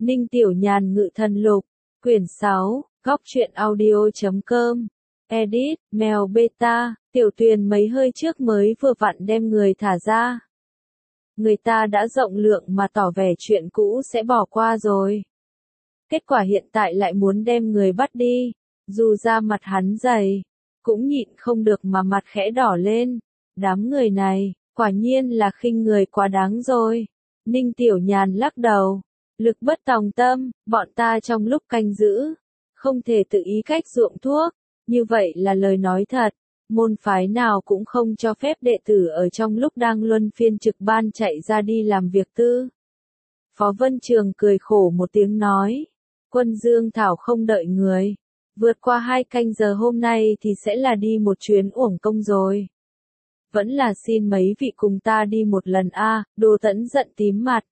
Ninh Tiểu Nhàn Ngự Thần Lục, quyển 6, góc truyện audio.com, edit, mèo beta, Tiểu Tuyền mấy hơi trước mới vừa vặn đem người thả ra. Người ta đã rộng lượng mà tỏ vẻ chuyện cũ sẽ bỏ qua rồi. Kết quả hiện tại lại muốn đem người bắt đi, dù ra mặt hắn dày, cũng nhịn không được mà mặt khẽ đỏ lên. Đám người này, quả nhiên là khinh người quá đáng rồi. Ninh Tiểu Nhàn lắc đầu, lực bất tòng tâm, bọn ta trong lúc canh giữ, không thể tự ý cách ruộng thuốc, như vậy là lời nói thật. Môn phái nào cũng không cho phép đệ tử ở trong lúc đang luân phiên trực ban chạy ra đi làm việc tư. Phó Vân Trường cười khổ một tiếng nói, Quân Dương Thảo không đợi người, vượt qua 2 canh giờ hôm nay thì sẽ là đi một chuyến uổng công rồi. Vẫn là xin mấy vị cùng ta đi một lần a. Đồ Tẫn giận tím mặt.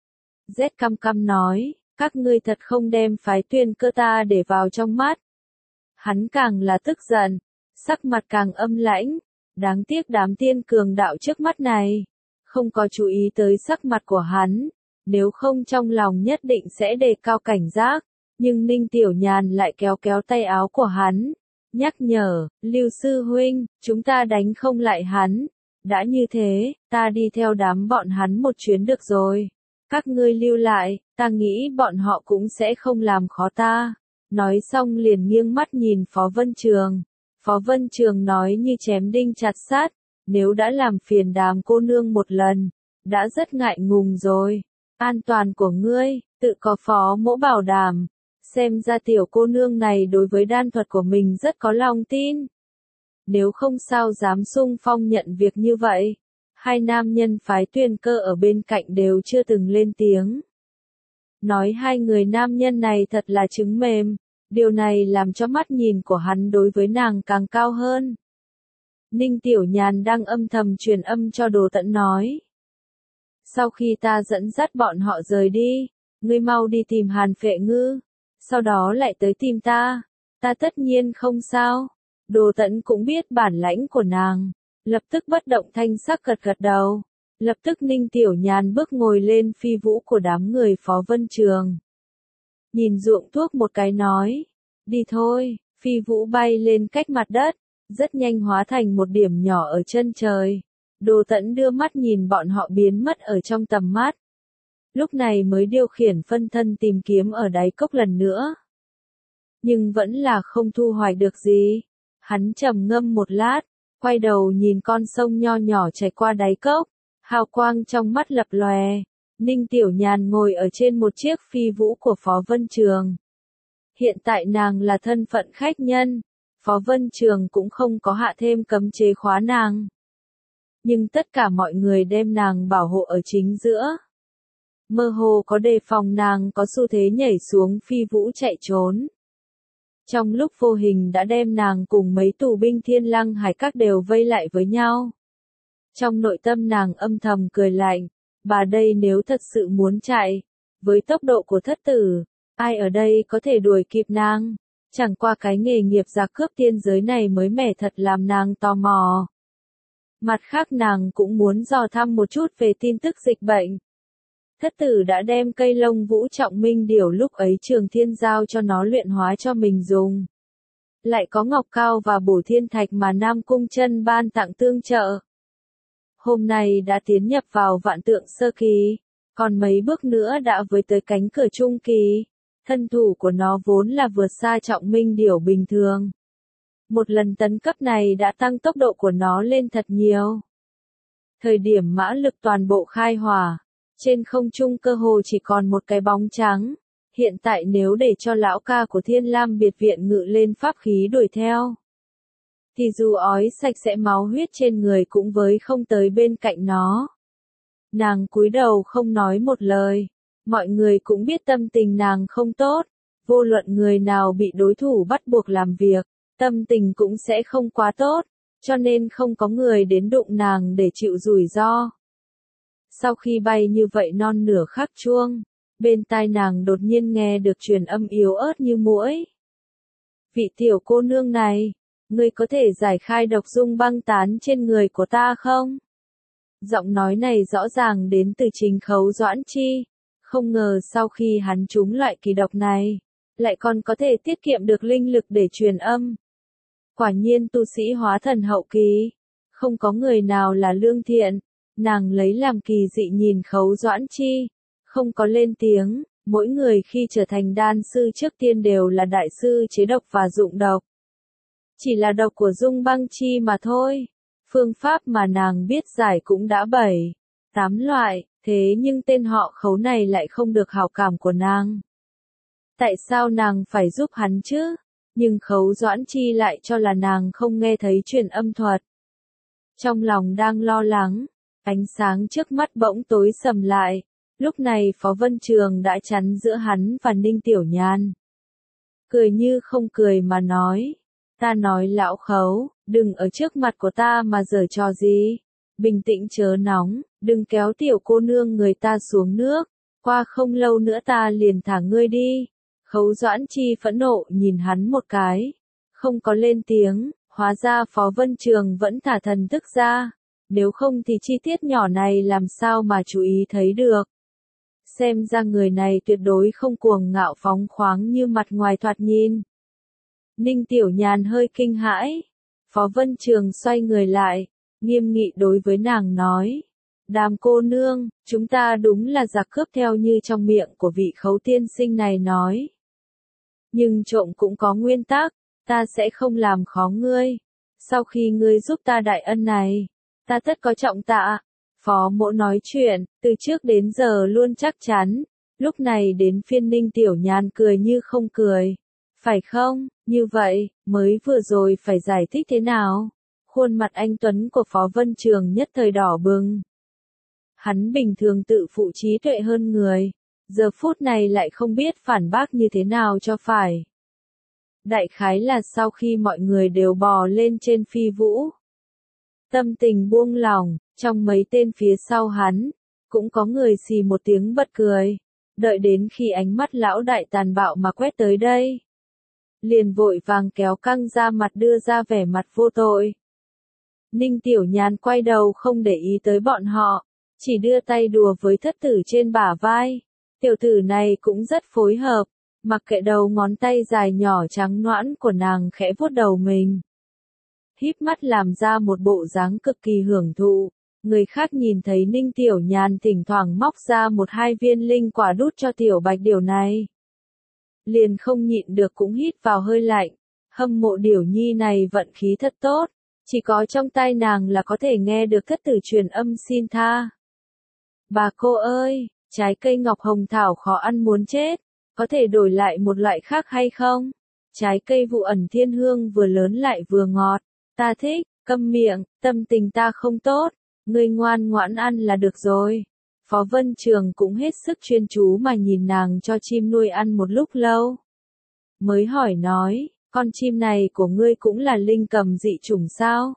Z căm căm nói, các ngươi thật không đem phái Tuyên Cơ ta để vào trong mắt. Hắn càng là tức giận, sắc mặt càng âm lãnh, đáng tiếc đám tiên cường đạo trước mắt này, không có chú ý tới sắc mặt của hắn, nếu không trong lòng nhất định sẽ đề cao cảnh giác, nhưng Ninh Tiểu Nhàn lại kéo kéo tay áo của hắn, nhắc nhở, Lưu sư huynh, chúng ta đánh không lại hắn, đã như thế, ta đi theo đám bọn hắn một chuyến được rồi, các ngươi lưu lại, ta nghĩ bọn họ cũng sẽ không làm khó ta. Nói xong liền nghiêng mắt nhìn Phó Vân Trường. Phó Vân Trường nói như chém đinh chặt sắt, nếu đã làm phiền đám cô nương một lần, đã rất ngại ngùng rồi. An toàn của ngươi, tự có Phó mỗ bảo đảm. Xem ra tiểu cô nương này đối với đan thuật của mình rất có lòng tin. Nếu không sao dám xung phong nhận việc như vậy. Hai nam nhân phái Tuyên Cơ ở bên cạnh đều chưa từng lên tiếng. Nói hai người nam nhân này thật là trứng mềm, điều này làm cho mắt nhìn của hắn đối với nàng càng cao hơn. Ninh Tiểu Nhàn đang âm thầm truyền âm cho Đồ Tẫn nói. Sau khi ta dẫn dắt bọn họ rời đi, ngươi mau đi tìm Hàn Phệ Ngư, sau đó lại tới tìm ta tất nhiên không sao. Đồ Tẫn cũng biết bản lãnh của nàng, lập tức bất động thanh sắc gật gật đầu. Lập tức Ninh Tiểu Nhàn bước ngồi lên phi vũ của đám người Phó Vân Trường. Nhìn ruộng thuốc một cái nói, đi thôi, phi vũ bay lên cách mặt đất, rất nhanh hóa thành một điểm nhỏ ở chân trời. Đồ Tẫn đưa mắt nhìn bọn họ biến mất ở trong tầm mắt. Lúc này mới điều khiển phân thân tìm kiếm ở đáy cốc lần nữa. Nhưng vẫn là không thu hoạch được gì. Hắn trầm ngâm một lát, quay đầu nhìn con sông nho nhỏ chảy qua đáy cốc. Hào quang trong mắt lập lòe, Ninh Tiểu Nhàn ngồi ở trên một chiếc phi vũ của Phó Vân Trường. Hiện tại nàng là thân phận khách nhân, Phó Vân Trường cũng không có hạ thêm cấm chế khóa nàng. Nhưng tất cả mọi người đem nàng bảo hộ ở chính giữa. Mơ hồ có đề phòng nàng có xu thế nhảy xuống phi vũ chạy trốn. Trong lúc vô hình đã đem nàng cùng mấy tù binh Thiên Lăng Hải Các đều vây lại với nhau. Trong nội tâm nàng âm thầm cười lạnh, bà đây nếu thật sự muốn chạy, với tốc độ của thất tử, ai ở đây có thể đuổi kịp nàng, chẳng qua cái nghề nghiệp giặc cướp tiên giới này mới mẻ thật làm nàng tò mò. Mặt khác nàng cũng muốn dò thăm một chút về tin tức dịch bệnh. Thất tử đã đem cây lông vũ trọng minh điểu lúc ấy Trường Thiên giao cho nó luyện hóa cho mình dùng. Lại có ngọc cao và bổ thiên thạch mà Nam Cung Chân ban tặng tương trợ. Hôm nay đã tiến nhập vào vạn tượng sơ kỳ, còn mấy bước nữa đã với tới cánh cửa trung kỳ. Thân thủ của nó vốn là vượt xa trọng minh điểu bình thường. Một lần tấn cấp này đã tăng tốc độ của nó lên thật nhiều. Thời điểm mã lực toàn bộ khai hỏa, trên không trung cơ hồ chỉ còn một cái bóng trắng. Hiện tại nếu để cho lão ca của Thiên Lam biệt viện ngự lên pháp khí đuổi theo, thì dù ói sạch sẽ máu huyết trên người cũng với không tới bên cạnh nó. Nàng cúi đầu không nói một lời, mọi người cũng biết tâm tình nàng không tốt, vô luận người nào bị đối thủ bắt buộc làm việc, tâm tình cũng sẽ không quá tốt, cho nên không có người đến đụng nàng để chịu rủi ro. Sau khi bay như vậy non nửa khắc chuông, bên tai nàng đột nhiên nghe được truyền âm yếu ớt như muỗi. Vị tiểu cô nương này, ngươi có thể giải khai độc dung băng tán trên người của ta không? Giọng nói này rõ ràng đến từ Trình Khấu Doãn Chi, Không ngờ sau khi hắn trúng loại kỳ độc này, lại còn có thể tiết kiệm được linh lực để truyền âm. Quả nhiên tu sĩ hóa thần hậu kỳ, không có người nào là lương thiện. Nàng lấy làm kỳ dị nhìn Khấu Doãn Chi, không có lên tiếng. Mỗi người khi trở thành đan sư trước tiên đều là đại sư chế độc và dụng độc. Chỉ là độc của Dung Băng Chi mà thôi. Phương pháp mà nàng biết giải cũng đã 7, 8 loại, thế nhưng tên họ Khấu này lại không được hảo cảm của nàng. Tại sao nàng phải giúp hắn chứ? Nhưng Khấu Doãn Chi lại cho là nàng không nghe thấy truyền âm thuật. Trong lòng đang lo lắng, ánh sáng trước mắt bỗng tối sầm lại. Lúc này Phó Vân Trường đã chắn giữa hắn và Ninh Tiểu Nhan. Cười như không cười mà nói. Ta nói lão Khấu, đừng ở trước mặt của ta mà giở trò gì. Bình tĩnh chớ nóng, đừng kéo tiểu cô nương người ta xuống nước. Qua không lâu nữa ta liền thả ngươi đi. Khấu Doãn Chi phẫn nộ nhìn hắn một cái. Không có lên tiếng, hóa ra Phó Vân Trường vẫn thả thần thức ra. Nếu không thì chi tiết nhỏ này làm sao mà chú ý thấy được. Xem ra người này tuyệt đối không cuồng ngạo phóng khoáng như mặt ngoài thoạt nhìn. Ninh Tiểu Nhàn hơi kinh hãi. Phó Vân Trường xoay người lại, nghiêm nghị đối với nàng nói. Đàm cô nương, chúng ta đúng là giặc cướp theo như trong miệng của vị Khấu tiên sinh này nói. Nhưng trộm cũng có nguyên tắc, ta sẽ không làm khó ngươi. Sau khi ngươi giúp ta đại ân này, ta tất có trọng tạ. Phó Mỗ nói chuyện, từ trước đến giờ luôn chắc chắn. Lúc này đến phiên Ninh Tiểu Nhan cười như không cười. Phải không, như vậy, mới vừa rồi phải giải thích thế nào? Khuôn mặt anh Tuấn của Phó Vân Trường nhất thời đỏ bừng. Hắn bình thường tự phụ trí tuệ hơn người, giờ phút này lại không biết phản bác như thế nào cho phải. Đại khái là sau khi mọi người đều bò lên trên phi vũ. Tâm tình buông lỏng, trong mấy tên phía sau hắn, cũng có người xì một tiếng bật cười. Đợi đến khi ánh mắt lão đại tàn bạo mà quét tới đây. Liền vội vàng kéo căng ra mặt đưa ra vẻ mặt vô tội. Ninh Tiểu Nhàn quay đầu không để ý tới bọn họ, chỉ đưa tay đùa với thất tử trên bả vai. Tiểu tử này cũng rất phối hợp, mặc kệ đầu ngón tay dài nhỏ trắng nõn của nàng khẽ vuốt đầu mình. Híp mắt làm ra một bộ dáng cực kỳ hưởng thụ. Người khác nhìn thấy Ninh Tiểu Nhàn thỉnh thoảng móc ra 1-2 viên linh quả đút cho Tiểu Bạch Điểu này. Liền không nhịn được cũng hít vào hơi lạnh. Hâm mộ Điểu Nhi này vận khí thật tốt. Chỉ có trong tai nàng là có thể nghe được thất tử truyền âm xin tha. Bà cô ơi, trái cây ngọc hồng thảo khó ăn muốn chết. Có thể đổi lại một loại khác hay không? Trái cây vụ ẩn thiên hương vừa lớn lại vừa ngọt. Ta thích, câm miệng, tâm tình ta không tốt. Ngươi ngoan ngoãn ăn là được rồi. Phó Vân Trường cũng hết sức chuyên chú mà nhìn nàng cho chim nuôi ăn một lúc lâu. Mới hỏi nói, con chim này của ngươi cũng là linh cầm dị chủng sao?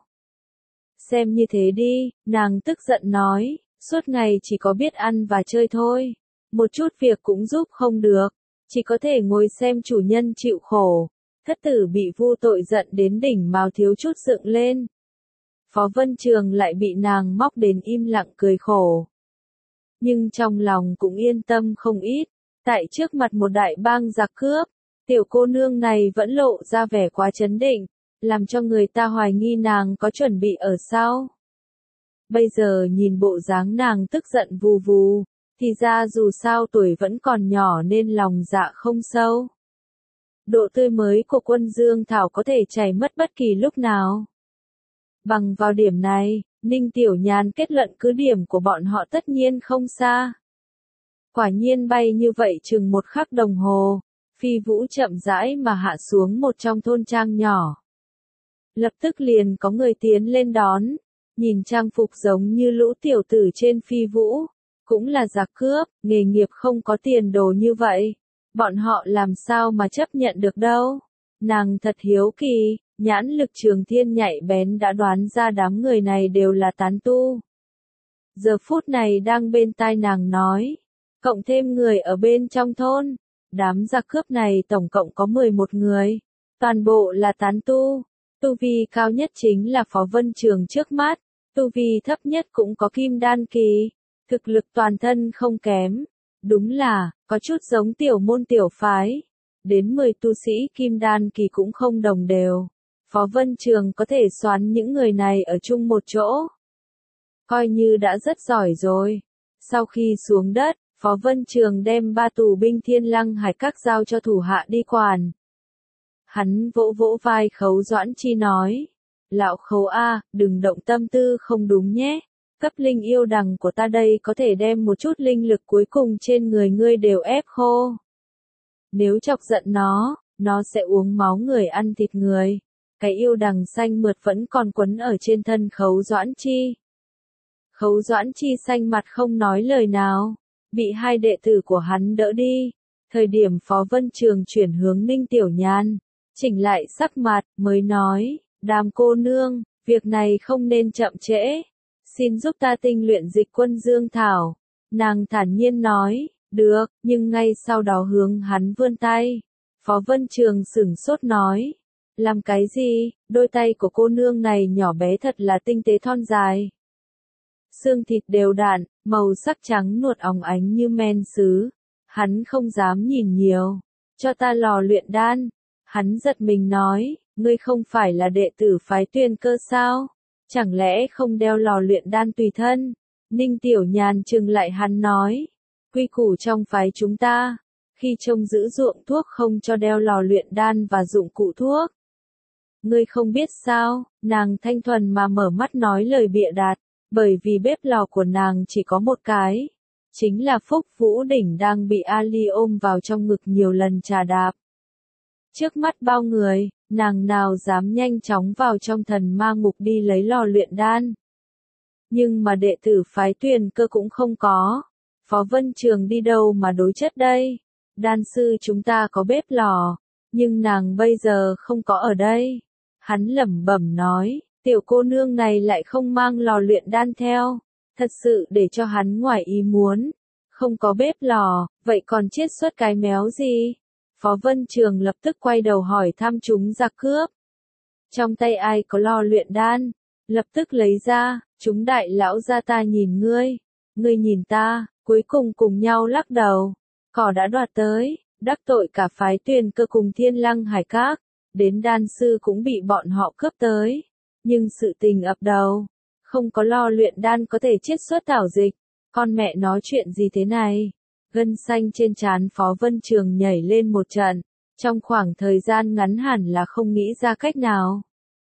Xem như thế đi, nàng tức giận nói, suốt ngày chỉ có biết ăn và chơi thôi. Một chút việc cũng giúp không được, chỉ có thể ngồi xem chủ nhân chịu khổ. Thất tử bị vu tội giận đến đỉnh mào thiếu chút dựng lên. Phó Vân Trường lại bị nàng móc đến im lặng cười khổ. Nhưng trong lòng cũng yên tâm không ít, tại trước mặt một đại bang giặc cướp, tiểu cô nương này vẫn lộ ra vẻ quá chấn định, làm cho người ta hoài nghi nàng có chuẩn bị ở sau. Bây giờ nhìn bộ dáng nàng tức giận vù vù, thì ra dù sao tuổi vẫn còn nhỏ nên lòng dạ không sâu. Độ tươi mới của quân dương thảo có thể chảy mất bất kỳ lúc nào. Bằng vào điểm này, Ninh Tiểu Nhàn kết luận cứ điểm của bọn họ tất nhiên không xa. Quả nhiên bay như vậy chừng 1 khắc đồng hồ, phi vũ chậm rãi mà hạ xuống một trong thôn trang nhỏ. Lập tức liền có người tiến lên đón, nhìn trang phục giống như lũ tiểu tử trên phi vũ, cũng là giặc cướp, nghề nghiệp không có tiền đồ như vậy. Bọn họ làm sao mà chấp nhận được đâu. Nàng thật hiếu kỳ, nhãn lực Trường Thiên nhạy bén đã đoán ra đám người này đều là tán tu. Giờ phút này đang bên tai nàng nói, cộng thêm người ở bên trong thôn, đám giặc cướp này tổng cộng có 11 người, toàn bộ là tán tu. Tu vi cao nhất chính là Phó Vân Trường trước mắt, tu vi thấp nhất cũng có kim đan kỳ, thực lực toàn thân không kém. Đúng là, có chút giống tiểu môn tiểu phái. Đến 10 tu sĩ kim đan kỳ cũng không đồng đều. Phó Vân Trường có thể xoắn những người này ở chung một chỗ. Coi như đã rất giỏi rồi. Sau khi xuống đất, Phó Vân Trường đem 3 tù binh Thiên Lăng Hải Các giao cho thủ hạ đi quản. Hắn vỗ vỗ vai Khấu Doãn Chi nói. Lão Khấu A, đừng động tâm tư không đúng nhé. Cấp linh yêu đằng của ta đây có thể đem một chút linh lực cuối cùng trên người ngươi đều ép khô. Nếu chọc giận nó sẽ uống máu người ăn thịt người. Cái yêu đằng xanh mượt vẫn còn quấn ở trên thân Khấu Doãn Chi. Khấu Doãn Chi xanh mặt không nói lời nào, bị 2 đệ tử của hắn đỡ đi. Thời điểm Phó Vân Trường chuyển hướng Ninh Tiểu Nhan, chỉnh lại sắc mặt, mới nói, Đàm cô nương, việc này không nên chậm trễ. Xin giúp ta tinh luyện dịch quân dương thảo. Nàng thản nhiên nói, được, nhưng ngay sau đó hướng hắn vươn tay. Phó Vân Trường sửng sốt nói, làm cái gì, đôi tay của cô nương này nhỏ bé thật là tinh tế thon dài. Xương thịt đều đặn, màu sắc trắng nuột óng ánh như men sứ. Hắn không dám nhìn nhiều. Cho ta lò luyện đan. Hắn giật mình nói, ngươi không phải là đệ tử phái Tuyên Cơ sao? Chẳng lẽ không đeo lò luyện đan tùy thân? Ninh Tiểu Nhàn trừng lại hắn nói, quy củ trong phái chúng ta, khi trông giữ ruộng thuốc không cho đeo lò luyện đan và dụng cụ thuốc. Ngươi không biết sao? Nàng thanh thuần mà mở mắt nói lời bịa đặt, bởi vì bếp lò của nàng chỉ có một cái, chính là Phúc Vũ Đỉnh đang bị Ali ôm vào trong ngực nhiều lần trà đạp. Trước mắt bao người, nàng nào dám nhanh chóng vào trong thần ma ngục đi lấy lò luyện đan. Nhưng mà đệ tử phái Tuyền Cơ cũng không có. Phó Vân Trường đi đâu mà đối chất đây? Đan sư chúng ta có bếp lò, nhưng nàng bây giờ không có ở đây. Hắn lẩm bẩm nói, tiểu cô nương này lại không mang lò luyện đan theo. Thật sự để cho hắn ngoài ý muốn. Không có bếp lò, vậy còn chiết xuất cái méo gì? Phó Vân Trường lập tức quay đầu hỏi thăm chúng giặc cướp. Trong tay ai có lò luyện đan? Lập tức lấy ra, chúng đại lão gia ta nhìn ngươi nhìn ta, cuối cùng cùng nhau lắc đầu. Cỏ đã đoạt tới, đắc tội cả phái Tuyền Cơ cùng Thiên Lăng Hải Các, đến đan sư cũng bị bọn họ cướp tới. Nhưng sự tình ập đầu, không có lò luyện đan có thể chiết xuất thảo dịch. Con mẹ nói chuyện gì thế này? Gân xanh trên trán Phó Vân Trường nhảy lên một trận, trong khoảng thời gian ngắn hẳn là không nghĩ ra cách nào.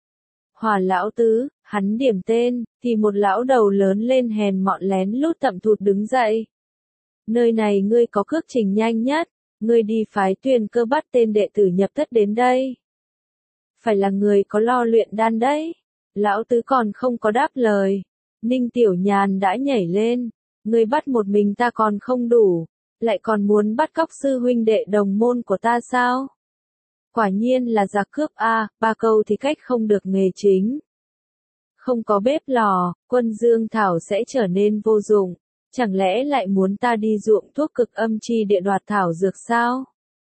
Hòa lão tứ, hắn điểm tên, thì một lão đầu lớn lên hèn mọn lén lút tậm thụt đứng dậy. Nơi này ngươi có cước trình nhanh nhất, ngươi đi phái Tuyền Cơ bắt tên đệ tử nhập thất đến đây. Phải là người có lò luyện đan đấy. Lão tứ còn không có đáp lời. Ninh Tiểu Nhàn đã nhảy lên. Ngươi bắt một mình ta còn không đủ, lại còn muốn bắt cóc sư huynh đệ đồng môn của ta sao? Quả nhiên là giặc cướp a, 3 câu thì cách không được nghề chính. Không có bếp lò, quân dương thảo sẽ trở nên vô dụng. Chẳng lẽ lại muốn ta đi ruộng thuốc cực âm chi địa đoạt thảo dược sao?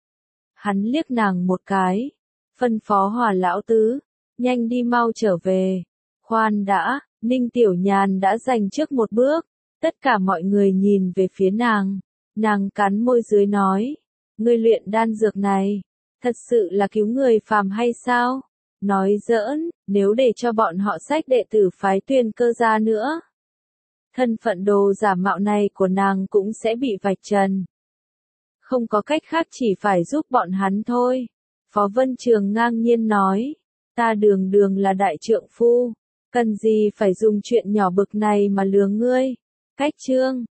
Hắn liếc nàng một cái, phân phó Hòa lão tứ, nhanh đi mau trở về. Khoan đã, Ninh Tiểu Nhàn đã giành trước một bước. Tất cả mọi người nhìn về phía nàng cắn môi dưới nói, ngươi luyện đan dược này, thật sự là cứu người phàm hay sao? Nói giỡn, nếu để cho bọn họ xách đệ tử phái Tuyền Cơ ra nữa. Thân phận đồ giả mạo này của nàng cũng sẽ bị vạch trần. Không có cách khác chỉ phải giúp bọn hắn thôi. Phó Vân Trường ngang nhiên nói, ta đường đường là đại trượng phu, cần gì phải dùng chuyện nhỏ bực này mà lừa ngươi. Cách chương